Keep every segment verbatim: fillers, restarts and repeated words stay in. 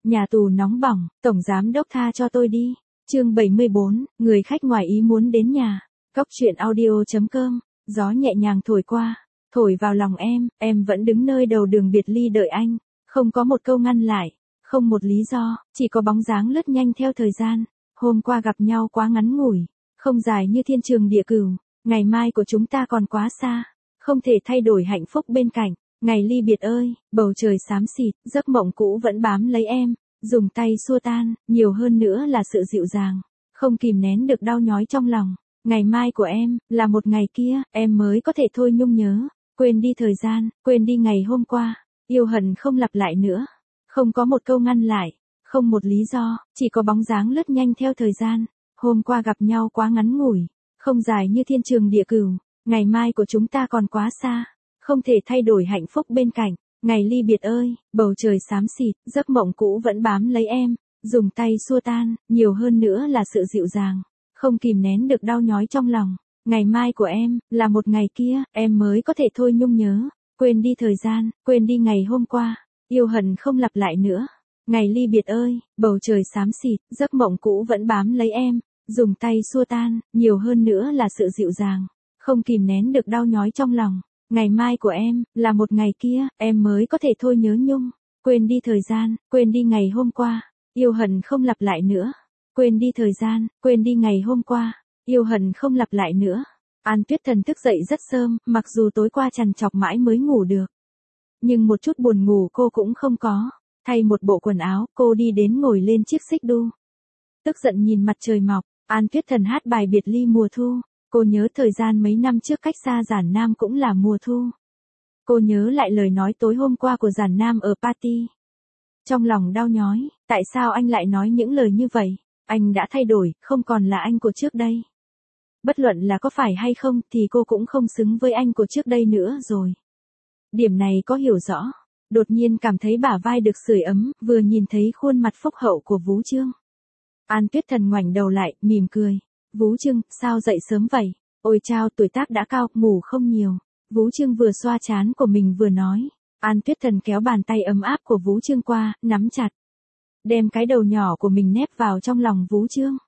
Nhà tù nóng bỏng, tổng giám đốc tha cho tôi đi. Chương bảy mươi bốn, người khách ngoài ý muốn đến nhà. Cốc truyện audio chấm com. Gió nhẹ nhàng thổi qua, thổi vào lòng em, em vẫn đứng nơi đầu đường biệt ly đợi anh, không có một câu ngăn lại, không một lý do, chỉ có bóng dáng lướt nhanh theo thời gian. Hôm qua gặp nhau quá ngắn ngủi, không dài như thiên trường địa cửu, ngày mai của chúng ta còn quá xa, không thể thay đổi hạnh phúc bên cạnh. Ngày ly biệt ơi, bầu trời xám xịt, giấc mộng cũ vẫn bám lấy em, dùng tay xua tan, nhiều hơn nữa là sự dịu dàng, không kìm nén được đau nhói trong lòng. Ngày mai của em, là một ngày kia, em mới có thể thôi nhung nhớ, quên đi thời gian, quên đi ngày hôm qua, yêu hận không lặp lại nữa, không có một câu ngăn lại, không một lý do, chỉ có bóng dáng lướt nhanh theo thời gian. Hôm qua gặp nhau quá ngắn ngủi, không dài như thiên trường địa cửu, ngày mai của chúng ta còn quá xa, không thể thay đổi hạnh phúc bên cạnh. Ngày ly biệt ơi, bầu trời xám xịt, giấc mộng cũ vẫn bám lấy em, dùng tay xua tan, nhiều hơn nữa là sự dịu dàng, không kìm nén được đau nhói trong lòng. Ngày mai của em, là một ngày kia, em mới có thể thôi nhung nhớ, quên đi thời gian, quên đi ngày hôm qua, yêu hận không lặp lại nữa. Ngày ly biệt ơi, bầu trời xám xịt, giấc mộng cũ vẫn bám lấy em, dùng tay xua tan, nhiều hơn nữa là sự dịu dàng, không kìm nén được đau nhói trong lòng. Ngày mai của em, là một ngày kia, em mới có thể thôi nhớ nhung, quên đi thời gian, quên đi ngày hôm qua, yêu hận không lặp lại nữa. Quên đi thời gian, quên đi ngày hôm qua, yêu hận không lặp lại nữa. An Tuyết Thần thức dậy rất sớm, mặc dù tối qua trằn trọc mãi mới ngủ được. Nhưng một chút buồn ngủ cô cũng không có. Thay một bộ quần áo, cô đi đến ngồi lên chiếc xích đu. Tức giận nhìn mặt trời mọc, An Tuyết Thần hát bài biệt ly mùa thu. Cô nhớ thời gian mấy năm trước cách xa Giản Nam cũng là mùa thu. Cô nhớ lại lời nói tối hôm qua của Giản Nam ở party. Trong lòng đau nhói, tại sao anh lại nói những lời như vậy? Anh đã thay đổi, không còn là anh của trước đây. Bất luận là có phải hay không thì cô cũng không xứng với anh của trước đây nữa rồi. Điểm này có hiểu rõ. Đột nhiên cảm thấy bả vai được sưởi ấm, vừa nhìn thấy khuôn mặt phúc hậu của Vú Trương. An Tuyết Thần ngoảnh đầu lại, mỉm cười. Vú Trương, sao dậy sớm vậy? Ôi chao, tuổi tác đã cao, ngủ không nhiều. Vú Trương vừa xoa trán của mình vừa nói. An Tuyết Thần kéo bàn tay ấm áp của Vú Trương qua, nắm chặt. Đem cái đầu nhỏ của mình nép vào trong lòng Vú Trương.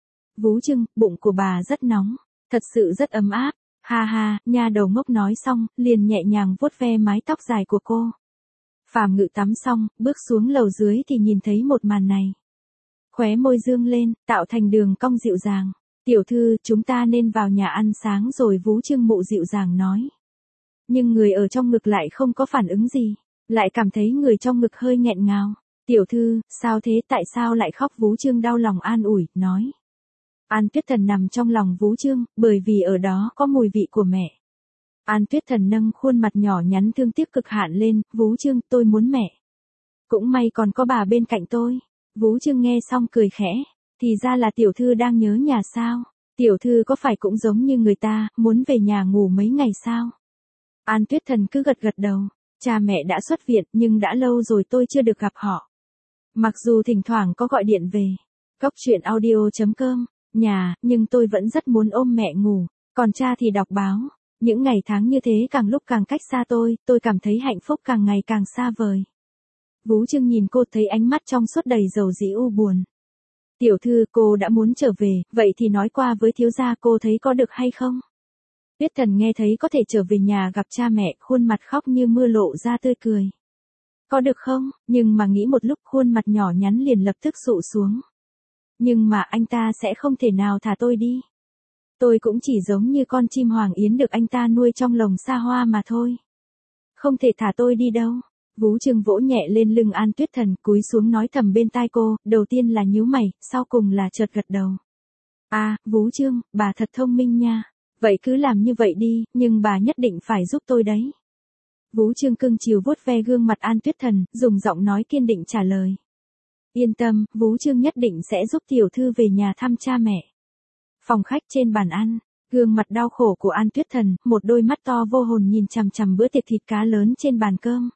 Vú Trương, bụng của bà rất nóng, thật sự rất ấm áp. Ha ha, nha đầu ngốc nói xong, liền nhẹ nhàng vuốt ve mái tóc dài của cô. Phàm Ngự tắm xong, bước xuống lầu dưới thì nhìn thấy một màn này. Khóe môi dương lên, tạo thành đường cong dịu dàng. Tiểu thư, chúng ta nên vào nhà ăn sáng rồi, Vú Trương Mụ dịu dàng nói. Nhưng người ở trong ngực lại không có phản ứng gì, lại cảm thấy người trong ngực hơi nghẹn ngào. Tiểu thư, sao thế, tại sao lại khóc? Vú Trương đau lòng an ủi, nói. An Tuyết Thần nằm trong lòng Vú Trương, bởi vì ở đó có mùi vị của mẹ. An Tuyết Thần nâng khuôn mặt nhỏ nhắn thương tiếc cực hạn lên, Vú Trương, tôi muốn mẹ. Cũng may còn có bà bên cạnh tôi. Vú Trương nghe xong cười khẽ, thì ra là tiểu thư đang nhớ nhà sao? Tiểu thư có phải cũng giống như người ta, muốn về nhà ngủ mấy ngày sao? An Tuyết Thần cứ gật gật đầu, cha mẹ đã xuất viện nhưng đã lâu rồi tôi chưa được gặp họ. Mặc dù thỉnh thoảng có gọi điện về. Cốc truyện audio chấm com, nhà, nhưng tôi vẫn rất muốn ôm mẹ ngủ, còn cha thì đọc báo. Những ngày tháng như thế càng lúc càng cách xa tôi, tôi cảm thấy hạnh phúc càng ngày càng xa vời. Vú Trương nhìn cô thấy ánh mắt trong suốt đầy dầu dĩ u buồn. Tiểu thư, cô đã muốn trở về, vậy thì nói qua với thiếu gia cô thấy có được hay không? Tuyết Thần nghe thấy có thể trở về nhà gặp cha mẹ, khuôn mặt khóc như mưa lộ ra tươi cười. Có được không? Nhưng mà nghĩ một lúc khuôn mặt nhỏ nhắn liền lập tức sụ xuống. Nhưng mà anh ta sẽ không thể nào thả tôi đi. Tôi cũng chỉ giống như con chim hoàng yến được anh ta nuôi trong lồng xa hoa mà thôi. Không thể thả tôi đi đâu. Vú Trương vỗ nhẹ lên lưng An Tuyết Thần, cúi xuống nói thầm bên tai cô, đầu tiên là nhíu mày, sau cùng là chợt gật đầu. À, Vú Trương, bà thật thông minh nha. Vậy cứ làm như vậy đi, nhưng bà nhất định phải giúp tôi đấy. Vú Trương cưng chiều vuốt ve gương mặt An Tuyết Thần, dùng giọng nói kiên định trả lời. Yên tâm, Vú Trương nhất định sẽ giúp tiểu thư về nhà thăm cha mẹ. Phòng khách trên bàn ăn, gương mặt đau khổ của An Tuyết Thần, một đôi mắt to vô hồn nhìn chằm chằm bữa tiệc thịt cá lớn trên bàn cơm.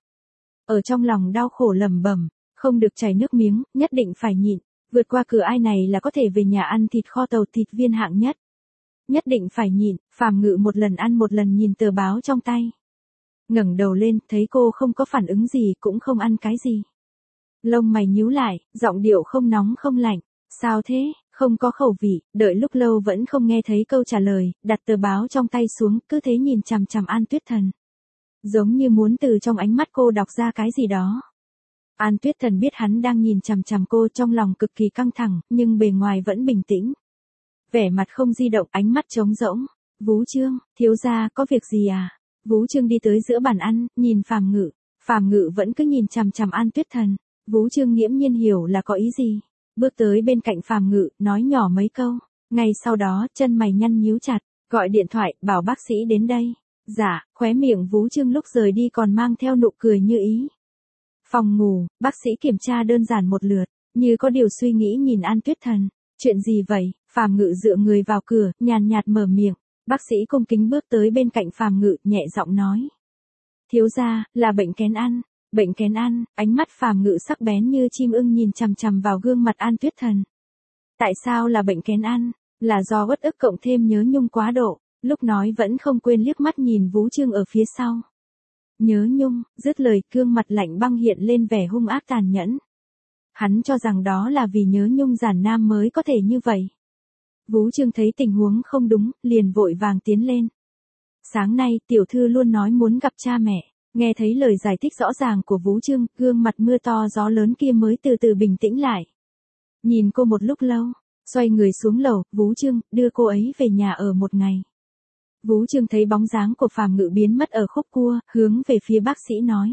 Ở trong lòng đau khổ lẩm bẩm, không được chảy nước miếng, nhất định phải nhịn, vượt qua cửa ai này là có thể về nhà ăn thịt kho tàu thịt viên hạng nhất. Nhất định phải nhịn. Phàm Ngự một lần ăn một lần nhìn tờ báo trong tay. Ngẩng đầu lên, thấy cô không có phản ứng gì, cũng không ăn cái gì. Lông mày nhíu lại, giọng điệu không nóng không lạnh. Sao thế, không có khẩu vị, đợi lúc lâu vẫn không nghe thấy câu trả lời, đặt tờ báo trong tay xuống, cứ thế nhìn chằm chằm An Tuyết Thần. Giống như muốn từ trong ánh mắt cô đọc ra cái gì đó. An Tuyết Thần biết hắn đang nhìn chằm chằm cô, trong lòng cực kỳ căng thẳng, nhưng bề ngoài vẫn bình tĩnh. Vẻ mặt không di động, ánh mắt trống rỗng. Vú Trương, thiếu gia có việc gì à? Vú Trương đi tới giữa bàn ăn, nhìn Phàm Ngự. Phàm Ngự vẫn cứ nhìn chằm chằm An Tuyết Thần. Vú Trương nghiễm nhiên hiểu là có ý gì. Bước tới bên cạnh Phàm Ngự, nói nhỏ mấy câu. Ngay sau đó, chân mày nhăn nhíu chặt, gọi điện thoại, bảo bác sĩ đến đây. Dạ, khóe miệng Vú Trương lúc rời đi còn mang theo nụ cười như ý. Phòng ngủ, bác sĩ kiểm tra đơn giản một lượt, như có điều suy nghĩ nhìn An Tuyết Thần. Chuyện gì vậy? Phàm Ngự dựa người vào cửa, nhàn nhạt mở miệng. Bác sĩ cung kính bước tới bên cạnh Phàm Ngự, nhẹ giọng nói. Thiếu gia, là bệnh kén ăn. Bệnh kén ăn, ánh mắt Phàm Ngự sắc bén như chim ưng nhìn chằm chằm vào gương mặt An Tuyết Thần. Tại sao là bệnh kén ăn? Là do uất ức cộng thêm nhớ nhung quá độ, lúc nói vẫn không quên liếc mắt nhìn Vú Trương ở phía sau. Nhớ nhung, dứt lời, gương mặt lạnh băng hiện lên vẻ hung ác tàn nhẫn. Hắn cho rằng đó là vì nhớ nhung giản nam mới có thể như vậy. Vú Trương thấy tình huống không đúng, liền vội vàng tiến lên. Sáng nay, tiểu thư luôn nói muốn gặp cha mẹ. Nghe thấy lời giải thích rõ ràng của Vú Trương, gương mặt mưa to gió lớn kia mới từ từ bình tĩnh lại. Nhìn cô một lúc lâu, xoay người xuống lầu, Vú Trương, đưa cô ấy về nhà ở một ngày. Vú Trương thấy bóng dáng của Phàm Ngự biến mất ở khúc cua, hướng về phía bác sĩ nói.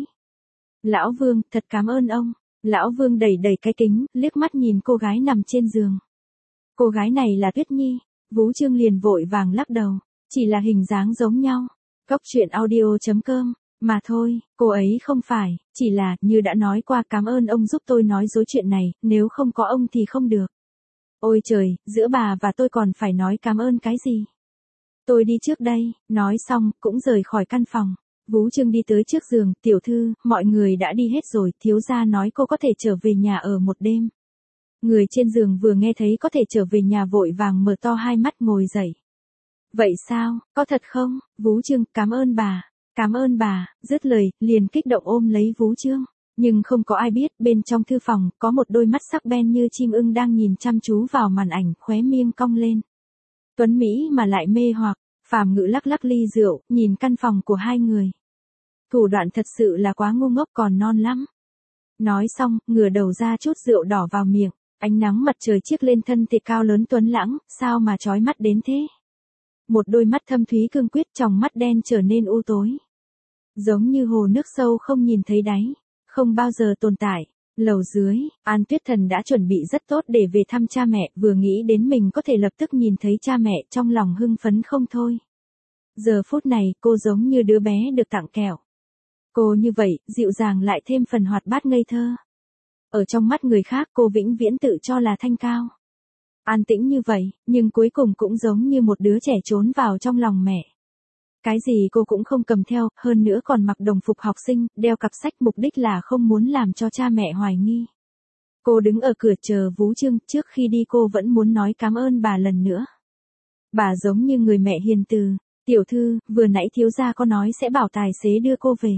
Lão Vương, thật cảm ơn ông. Lão Vương đẩy đẩy cái kính, liếc mắt nhìn cô gái nằm trên giường. Cô gái này là Tuyết Nhi. Vú Trương liền vội vàng lắc đầu. Chỉ là hình dáng giống nhau. Cốc truyện audio chấm com. Mà thôi, cô ấy không phải, chỉ là, như đã nói qua, cảm ơn ông giúp tôi nói dối chuyện này, nếu không có ông thì không được. Ôi trời, giữa bà và tôi còn phải nói cảm ơn cái gì? Tôi đi trước đây, nói xong, cũng rời khỏi căn phòng. Vú Trương đi tới trước giường, tiểu thư, mọi người đã đi hết rồi, thiếu gia nói cô có thể trở về nhà ở một đêm. Người trên giường vừa nghe thấy có thể trở về nhà vội vàng mở to hai mắt ngồi dậy. Vậy sao, có thật không? Vú Trương, cảm ơn bà. Cảm ơn bà, dứt lời, liền kích động ôm lấy Vú Trương. Nhưng không có ai biết, bên trong thư phòng, có một đôi mắt sắc bén như chim ưng đang nhìn chăm chú vào màn ảnh, khóe miệng cong lên. Tuấn Mỹ mà lại mê hoặc, Phàm Ngự lắc lắc ly rượu, nhìn căn phòng của hai người. Thủ đoạn thật sự là quá ngu ngốc còn non lắm. Nói xong, ngửa đầu ra chút rượu đỏ vào miệng, ánh nắng mặt trời chiếc lên thân thể cao lớn tuấn lãng, sao mà chói mắt đến thế. Một đôi mắt thâm thúy cương quyết, tròng mắt đen trở nên u tối. Giống như hồ nước sâu không nhìn thấy đáy, không bao giờ tồn tại. Lầu dưới, An Tuyết Thần đã chuẩn bị rất tốt để về thăm cha mẹ, vừa nghĩ đến mình có thể lập tức nhìn thấy cha mẹ, trong lòng hưng phấn không thôi. Giờ phút này, cô giống như đứa bé được tặng kẹo. Cô như vậy, dịu dàng lại thêm phần hoạt bát ngây thơ. Ở trong mắt người khác cô vĩnh viễn tự cho là thanh cao. An tĩnh như vậy, nhưng cuối cùng cũng giống như một đứa trẻ trốn vào trong lòng mẹ. Cái gì cô cũng không cầm theo, hơn nữa còn mặc đồng phục học sinh, đeo cặp sách, mục đích là không muốn làm cho cha mẹ hoài nghi. Cô đứng ở cửa chờ Vú Trương, trước khi đi cô vẫn muốn nói cảm ơn bà lần nữa. Bà giống như người mẹ hiền từ. Tiểu thư, vừa nãy thiếu gia có nói sẽ bảo tài xế đưa cô về.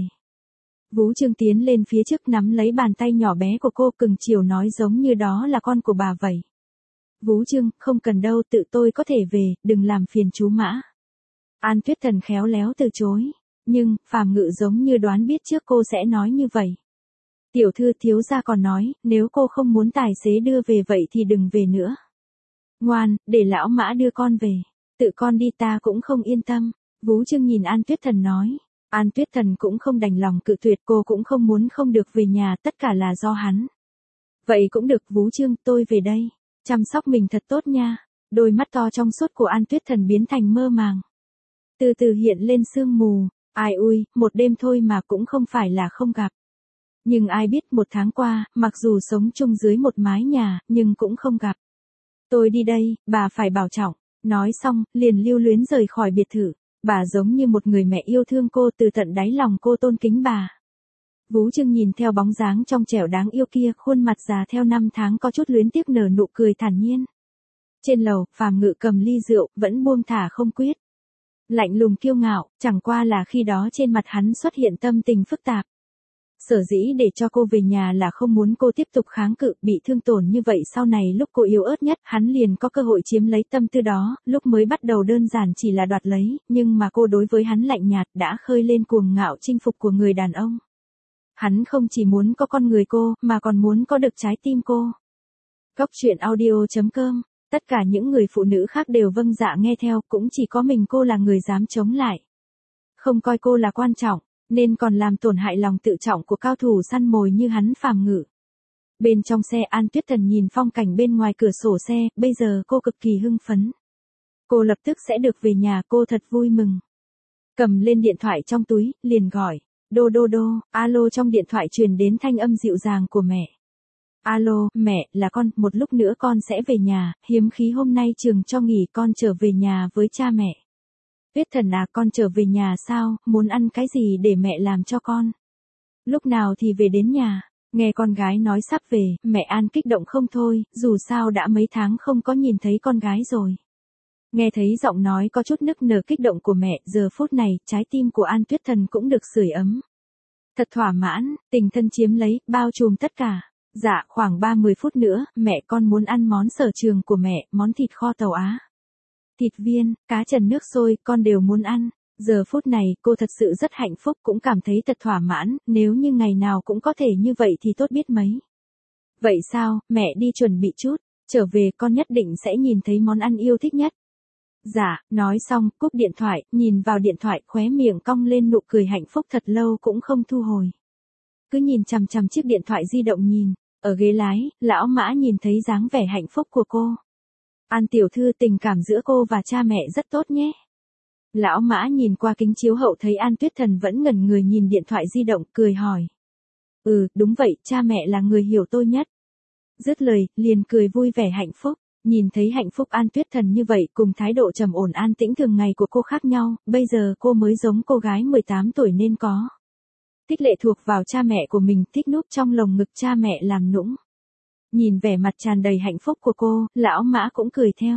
Vú Trương tiến lên phía trước nắm lấy bàn tay nhỏ bé của cô, cưng chiều nói giống như đó là con của bà vậy. Vú Trương, không cần đâu, tự tôi có thể về, đừng làm phiền chú Mã. An Tuyết Thần khéo léo từ chối, nhưng, Phàm Ngự giống như đoán biết trước cô sẽ nói như vậy. Tiểu thư, thiếu gia còn nói, nếu cô không muốn tài xế đưa về vậy thì đừng về nữa. Ngoan, để lão Mã đưa con về, tự con đi ta cũng không yên tâm. Vú Trương nhìn An Tuyết Thần nói. An Tuyết Thần cũng không đành lòng cự tuyệt, cô cũng không muốn không được về nhà, tất cả là do hắn. Vậy cũng được, Vú Trương, tôi về đây. Chăm sóc mình thật tốt nha. Đôi mắt to trong suốt của An Tuyết Thần biến thành mơ màng. Từ từ hiện lên sương mù. Ai ui, một đêm thôi mà cũng không phải là không gặp. Nhưng ai biết một tháng qua, mặc dù sống chung dưới một mái nhà, nhưng cũng không gặp. Tôi đi đây, bà phải bảo trọng. Nói xong, liền lưu luyến rời khỏi biệt thự. Bà giống như một người mẹ yêu thương cô, từ tận đáy lòng cô tôn kính bà. Vú Trương nhìn theo bóng dáng trong trẻo đáng yêu kia, khuôn mặt già theo năm tháng có chút luyến tiếc nở nụ cười thản nhiên. Trên lầu, Phàm Ngự cầm ly rượu, vẫn buông thả không quyết. Lạnh lùng kiêu ngạo, chẳng qua là khi đó trên mặt hắn xuất hiện tâm tình phức tạp. Sở dĩ để cho cô về nhà là không muốn cô tiếp tục kháng cự, bị thương tổn như vậy sau này lúc cô yếu ớt nhất, hắn liền có cơ hội chiếm lấy tâm tư đó, lúc mới bắt đầu đơn giản chỉ là đoạt lấy, nhưng mà cô đối với hắn lạnh nhạt đã khơi lên cuồng ngạo chinh phục của người đàn ông. Hắn không chỉ muốn có con người cô, mà còn muốn có được trái tim cô. Cốc truyện audio chấm com, tất cả những người phụ nữ khác đều vâng dạ nghe theo, cũng chỉ có mình cô là người dám chống lại. Không coi cô là quan trọng, nên còn làm tổn hại lòng tự trọng của cao thủ săn mồi như hắn Phàm Ngự. Bên trong xe An Tuyết Thần nhìn phong cảnh bên ngoài cửa sổ xe, bây giờ cô cực kỳ hưng phấn. Cô lập tức sẽ được về nhà, cô thật vui mừng. Cầm lên điện thoại trong túi, liền gọi. Đô đô đô, alo, trong điện thoại truyền đến thanh âm dịu dàng của mẹ. Alo, mẹ, là con, một lúc nữa con sẽ về nhà, hiếm khí hôm nay trường cho nghỉ, con trở về nhà với cha mẹ. Tuyết Thần à, con trở về nhà sao, muốn ăn cái gì để mẹ làm cho con? Lúc nào thì về đến nhà? Nghe con gái nói sắp về, mẹ An kích động không thôi, dù sao đã mấy tháng không có nhìn thấy con gái rồi. Nghe thấy giọng nói có chút nức nở kích động của mẹ, giờ phút này, trái tim của An Tuyết Thần cũng được sưởi ấm. Thật thỏa mãn, tình thân chiếm lấy, bao trùm tất cả. Dạ, khoảng ba mươi phút nữa, mẹ con muốn ăn món sở trường của mẹ, món thịt kho tàu Á. Thịt viên, cá trần nước sôi, con đều muốn ăn. Giờ phút này, cô thật sự rất hạnh phúc, cũng cảm thấy thật thỏa mãn, nếu như ngày nào cũng có thể như vậy thì tốt biết mấy. Vậy sao, mẹ đi chuẩn bị chút, trở về con nhất định sẽ nhìn thấy món ăn yêu thích nhất. Dạ, nói xong, cúp điện thoại, nhìn vào điện thoại, khóe miệng cong lên nụ cười hạnh phúc thật lâu cũng không thu hồi. Cứ nhìn chằm chằm chiếc điện thoại di động nhìn, ở ghế lái, lão Mã nhìn thấy dáng vẻ hạnh phúc của cô. An tiểu thư, tình cảm giữa cô và cha mẹ rất tốt nhé. Lão Mã nhìn qua kính chiếu hậu thấy An Tuyết Thần vẫn ngẩn người nhìn điện thoại di động, cười hỏi. Ừ, đúng vậy, cha mẹ là người hiểu tôi nhất. Dứt lời, liền cười vui vẻ hạnh phúc. Nhìn thấy hạnh phúc An Tuyết Thần như vậy, cùng thái độ trầm ổn an tĩnh thường ngày của cô khác nhau, bây giờ cô mới giống cô gái mười tám tuổi nên có. Thích lệ thuộc vào cha mẹ của mình, thích núp trong lồng ngực cha mẹ làm nũng. Nhìn vẻ mặt tràn đầy hạnh phúc của cô, lão Mã cũng cười theo.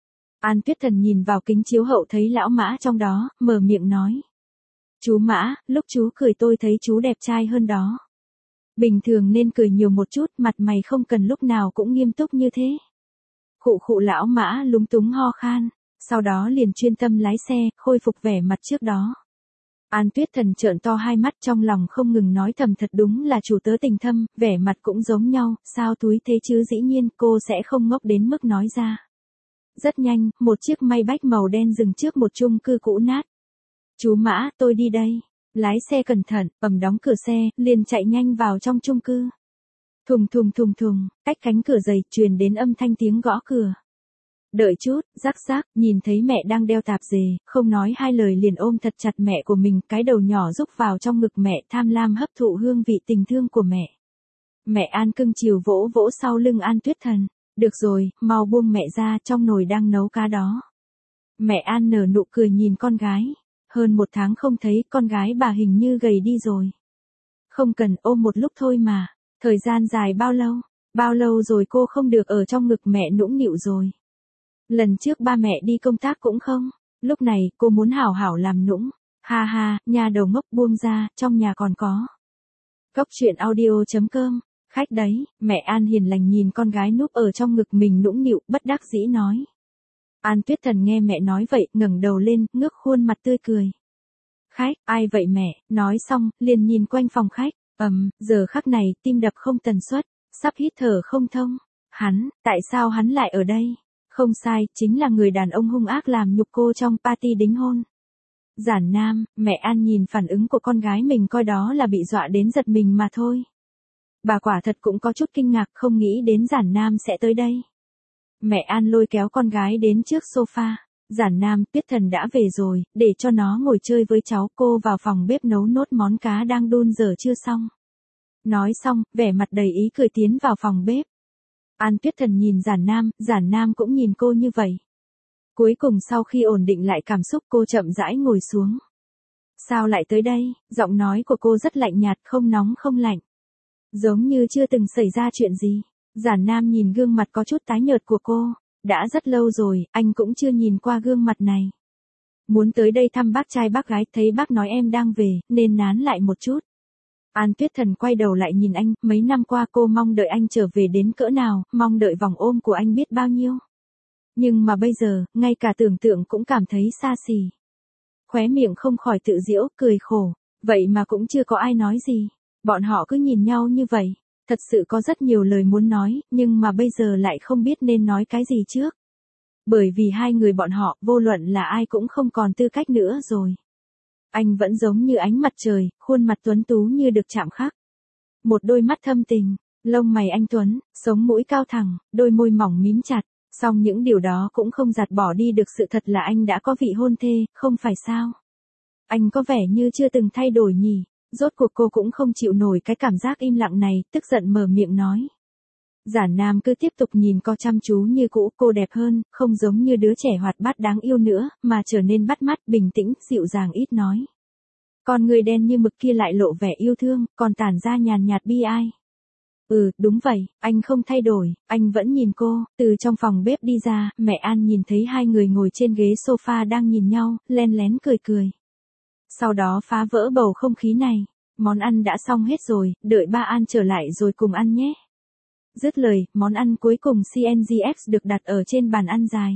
An Tuyết Thần nhìn vào kính chiếu hậu thấy lão Mã trong đó, mở miệng nói. Chú Mã, lúc chú cười tôi thấy chú đẹp trai hơn đó. Bình thường nên cười nhiều một chút, mặt mày không cần lúc nào cũng nghiêm túc như thế. Khụ khụ, lão Mã lúng túng ho khan, sau đó liền chuyên tâm lái xe, khôi phục vẻ mặt trước đó. An Tuyết Thần trợn to hai mắt, trong lòng không ngừng nói thầm, thật đúng là chủ tớ tình thâm, vẻ mặt cũng giống nhau, sao túi thế chứ, dĩ nhiên cô sẽ không ngốc đến mức nói ra. Rất nhanh, một chiếc Maybach màu đen dừng trước một chung cư cũ nát. Chú Mã, tôi đi đây. Lái xe cẩn thận, ầm đóng cửa xe, liền chạy nhanh vào trong chung cư. Thùng thùng thùng thùng, cách cánh cửa dày, truyền đến âm thanh tiếng gõ cửa. Đợi chút, rắc rắc, nhìn thấy mẹ đang đeo tạp dề, không nói hai lời liền ôm thật chặt mẹ của mình, cái đầu nhỏ rúc vào trong ngực mẹ, tham lam hấp thụ hương vị tình thương của mẹ. Mẹ An cưng chiều vỗ vỗ sau lưng An Tuyết Thần. Được rồi, mau buông mẹ ra, trong nồi đang nấu cá đó. Mẹ An nở nụ cười nhìn con gái. Hơn một tháng không thấy, con gái bà hình như gầy đi rồi. Không cần, ôm một lúc thôi mà. Thời gian dài bao lâu? Bao lâu rồi cô không được ở trong ngực mẹ nũng nịu rồi? Lần trước ba mẹ đi công tác cũng không. Lúc này, cô muốn hảo hảo làm nũng. Ha ha, nhà đầu ngốc, buông ra, trong nhà còn có. Cốc truyện audio chấm com, khách đấy, mẹ An hiền lành nhìn con gái núp ở trong ngực mình nũng nịu, bất đắc dĩ nói. An Tuyết Thần nghe mẹ nói vậy, ngẩng đầu lên, ngước khuôn mặt tươi cười. Khách, ai vậy mẹ? Nói xong, liền nhìn quanh phòng khách. Ầm, um, giờ khắc này, tim đập không tần suất, sắp hít thở không thông. Hắn, tại sao hắn lại ở đây? Không sai, chính là người đàn ông hung ác làm nhục cô trong party đính hôn. Giản Nam, mẹ An nhìn phản ứng của con gái mình coi đó là bị dọa đến giật mình mà thôi. Bà quả thật cũng có chút kinh ngạc, không nghĩ đến Giản Nam sẽ tới đây. Mẹ An lôi kéo con gái đến trước sofa. Giản Nam, Tuyết Thần đã về rồi, để cho nó ngồi chơi với cháu, cô vào phòng bếp nấu nốt món cá đang đun dở chưa xong. Nói xong, vẻ mặt đầy ý cười tiến vào phòng bếp. An Tuyết Thần nhìn Giản Nam, Giản Nam cũng nhìn cô như vậy. Cuối cùng sau khi ổn định lại cảm xúc, cô chậm rãi ngồi xuống. Sao lại tới đây? Giọng nói của cô rất lạnh nhạt, không nóng không lạnh. Giống như chưa từng xảy ra chuyện gì. Giản Nam nhìn gương mặt có chút tái nhợt của cô. Đã rất lâu rồi, anh cũng chưa nhìn qua gương mặt này. Muốn tới đây thăm bác trai bác gái, thấy bác nói em đang về, nên nán lại một chút. An Tuyết Thần quay đầu lại nhìn anh, mấy năm qua cô mong đợi anh trở về đến cỡ nào, mong đợi vòng ôm của anh biết bao nhiêu. Nhưng mà bây giờ, ngay cả tưởng tượng cũng cảm thấy xa xỉ. Khóe miệng không khỏi tự giễu, cười khổ. Vậy mà cũng chưa có ai nói gì. Bọn họ cứ nhìn nhau như vậy. Thật sự có rất nhiều lời muốn nói, nhưng mà bây giờ lại không biết nên nói cái gì trước. Bởi vì hai người bọn họ, vô luận là ai cũng không còn tư cách nữa rồi. Anh vẫn giống như ánh mặt trời, khuôn mặt tuấn tú như được chạm khắc. Một đôi mắt thâm tình, lông mày anh tuấn, sống mũi cao thẳng, đôi môi mỏng mím chặt. Song những điều đó cũng không gạt bỏ đi được sự thật là anh đã có vị hôn thê, không phải sao? Anh có vẻ như chưa từng thay đổi nhỉ. Rốt cuộc cô cũng không chịu nổi cái cảm giác im lặng này, tức giận mở miệng nói. Giản Nam cứ tiếp tục nhìn cô chăm chú như cũ, cô đẹp hơn, không giống như đứa trẻ hoạt bát đáng yêu nữa, mà trở nên bắt mắt, bình tĩnh, dịu dàng ít nói. Con người đen như mực kia lại lộ vẻ yêu thương, còn tản ra nhàn nhạt bi ai. Ừ, đúng vậy, anh không thay đổi, anh vẫn nhìn cô. Từ trong phòng bếp đi ra, mẹ An nhìn thấy hai người ngồi trên ghế sofa đang nhìn nhau, len lén cười cười. Sau đó phá vỡ bầu không khí này. Món ăn đã xong hết rồi, đợi ba An trở lại rồi cùng ăn nhé. Dứt lời, món ăn cuối cùng xê en giê ích được đặt ở trên bàn ăn dài.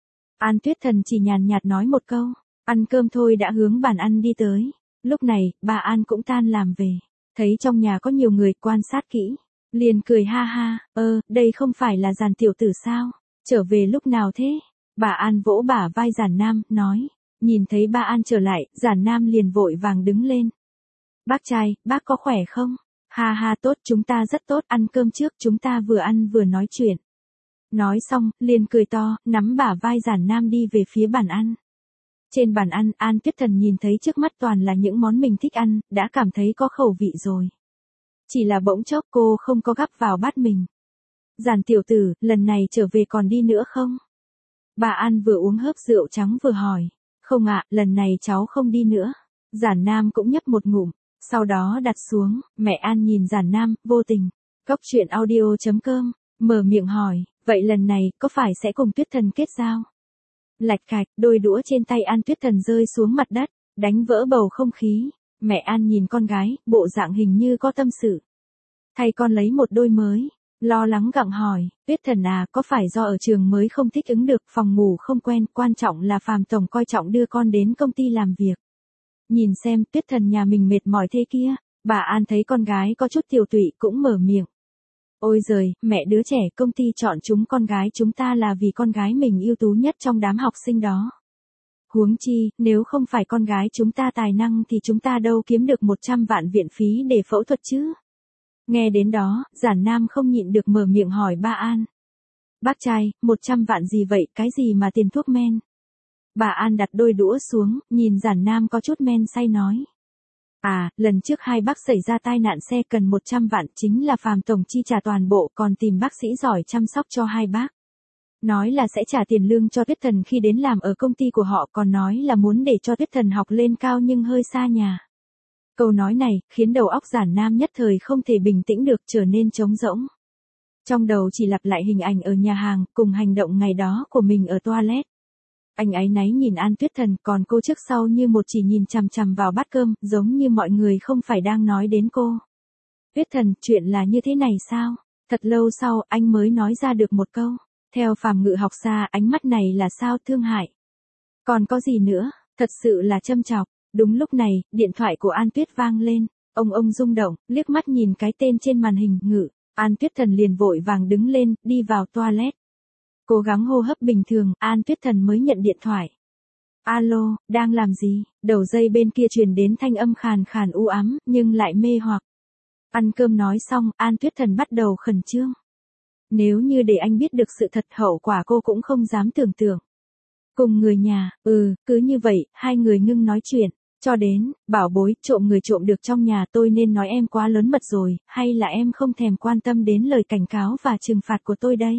An Tuyết Thần chỉ nhàn nhạt nói một câu, ăn cơm thôi đã hướng bàn ăn đi tới. Lúc này, ba An cũng tan làm về. Thấy trong nhà có nhiều người quan sát kỹ. Liền cười ha ha, ơ, đây không phải là Giản tiểu tử sao? Trở về lúc nào thế? Bà An vỗ bả vai Giản Nam, nói. Nhìn thấy ba An trở lại, Giản Nam liền vội vàng đứng lên. Bác trai, bác có khỏe không? Ha ha tốt, chúng ta rất tốt, ăn cơm trước, chúng ta vừa ăn vừa nói chuyện. Nói xong, liền cười to, nắm bả vai Giản Nam đi về phía bàn ăn. Trên bàn ăn, An Tuyết Thần nhìn thấy trước mắt toàn là những món mình thích ăn, đã cảm thấy có khẩu vị rồi. Chỉ là bỗng chốc cô không có gắp vào bát mình. Giản tiểu tử, lần này trở về còn đi nữa không? Bà An vừa uống hớp rượu trắng vừa hỏi. Không ạ, lần này cháu không đi nữa. Giản Nam cũng nhấp một ngụm, sau đó đặt xuống, mẹ An nhìn Giản Nam, vô tình. Cốc truyện audio chấm com, mở miệng hỏi, vậy lần này, có phải sẽ cùng Tuyết Thần kết giao? Lạch cạch, đôi đũa trên tay An Tuyết Thần rơi xuống mặt đất, đánh vỡ bầu không khí. Mẹ An nhìn con gái, bộ dạng hình như có tâm sự. Thay con lấy một đôi mới, lo lắng gặng hỏi, Tuyết Thần à, có phải do ở trường mới không thích ứng được, phòng ngủ không quen, quan trọng là Phàm tổng coi trọng đưa con đến công ty làm việc. Nhìn xem, Tuyết Thần nhà mình mệt mỏi thế kia, bà An thấy con gái có chút tiểu tụy cũng mở miệng. Ôi giời, mẹ đứa trẻ, công ty chọn chúng con gái chúng ta là vì con gái mình ưu tú nhất trong đám học sinh đó. Huống chi, nếu không phải con gái chúng ta tài năng thì chúng ta đâu kiếm được một trăm vạn viện phí để phẫu thuật chứ. Nghe đến đó, Giản Nam không nhịn được mở miệng hỏi ba An. Bác trai, một trăm vạn gì vậy, cái gì mà tiền thuốc men? Bà An đặt đôi đũa xuống, nhìn Giản Nam có chút men say nói. À, lần trước hai bác xảy ra tai nạn xe cần một trăm vạn, chính là Phàm tổng chi trả toàn bộ, còn tìm bác sĩ giỏi chăm sóc cho hai bác. Nói là sẽ trả tiền lương cho Tuyết Thần khi đến làm ở công ty của họ, còn nói là muốn để cho Tuyết Thần học lên cao nhưng hơi xa nhà. Câu nói này, khiến đầu óc Giản Nam nhất thời không thể bình tĩnh được, trở nên trống rỗng. Trong đầu chỉ lặp lại hình ảnh ở nhà hàng, cùng hành động ngày đó của mình ở toilet. Anh áy náy nhìn An Tuyết Thần, còn cô trước sau như một chỉ nhìn chằm chằm vào bát cơm, giống như mọi người không phải đang nói đến cô. Tuyết Thần, chuyện là như thế này sao? Thật lâu sau, anh mới nói ra được một câu. Theo Phàm Ngự học xa, ánh mắt này là sao, thương hại. Còn có gì nữa, thật sự là châm chọc. Đúng lúc này, điện thoại của An Tuyết vang lên. Ông ông rung động, liếc mắt nhìn cái tên trên màn hình, Ngự. An Tuyết Thần liền vội vàng đứng lên, đi vào toilet. Cố gắng hô hấp bình thường, An Tuyết Thần mới nhận điện thoại. Alo, đang làm gì? Đầu dây bên kia truyền đến thanh âm khàn khàn u ám, nhưng lại mê hoặc. Ăn cơm nói xong, An Tuyết Thần bắt đầu khẩn trương. Nếu như để anh biết được sự thật, hậu quả cô cũng không dám tưởng tượng. Cùng người nhà, ừ, cứ như vậy, hai người ngưng nói chuyện. Cho đến, bảo bối, trộm người trộm được trong nhà, tôi nên nói em quá lớn mật rồi, hay là em không thèm quan tâm đến lời cảnh cáo và trừng phạt của tôi đây?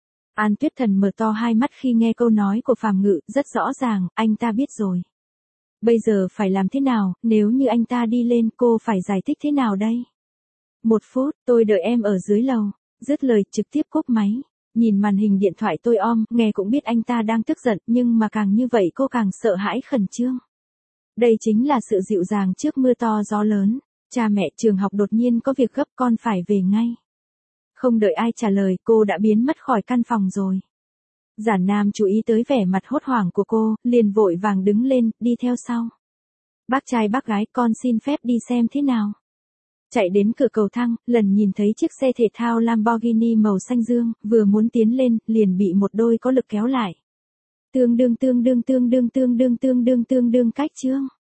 An Tuyết Thần mở to hai mắt khi nghe câu nói của Phàm Ngự, rất rõ ràng, anh ta biết rồi. Bây giờ phải làm thế nào, nếu như anh ta đi lên, cô phải giải thích thế nào đây? Một phút, tôi đợi em ở dưới lầu. Dứt lời, trực tiếp cúp máy. Nhìn màn hình điện thoại tôi om, nghe cũng biết anh ta đang tức giận, nhưng mà càng như vậy cô càng sợ hãi khẩn trương. Đây chính là sự dịu dàng trước mưa to gió lớn. Cha mẹ, trường học đột nhiên có việc gấp, con phải về ngay. Không đợi ai trả lời, cô đã biến mất khỏi căn phòng rồi. Giản Nam chú ý tới vẻ mặt hốt hoảng của cô, liền vội vàng đứng lên, đi theo sau. Bác trai bác gái, con xin phép đi xem thế nào. Chạy đến cửa cầu thang, lần nhìn thấy chiếc xe thể thao Lamborghini màu xanh dương, vừa muốn tiến lên, liền bị một đôi có lực kéo lại. Tương đương tương đương tương đương tương đương tương đương tương đương cách chương.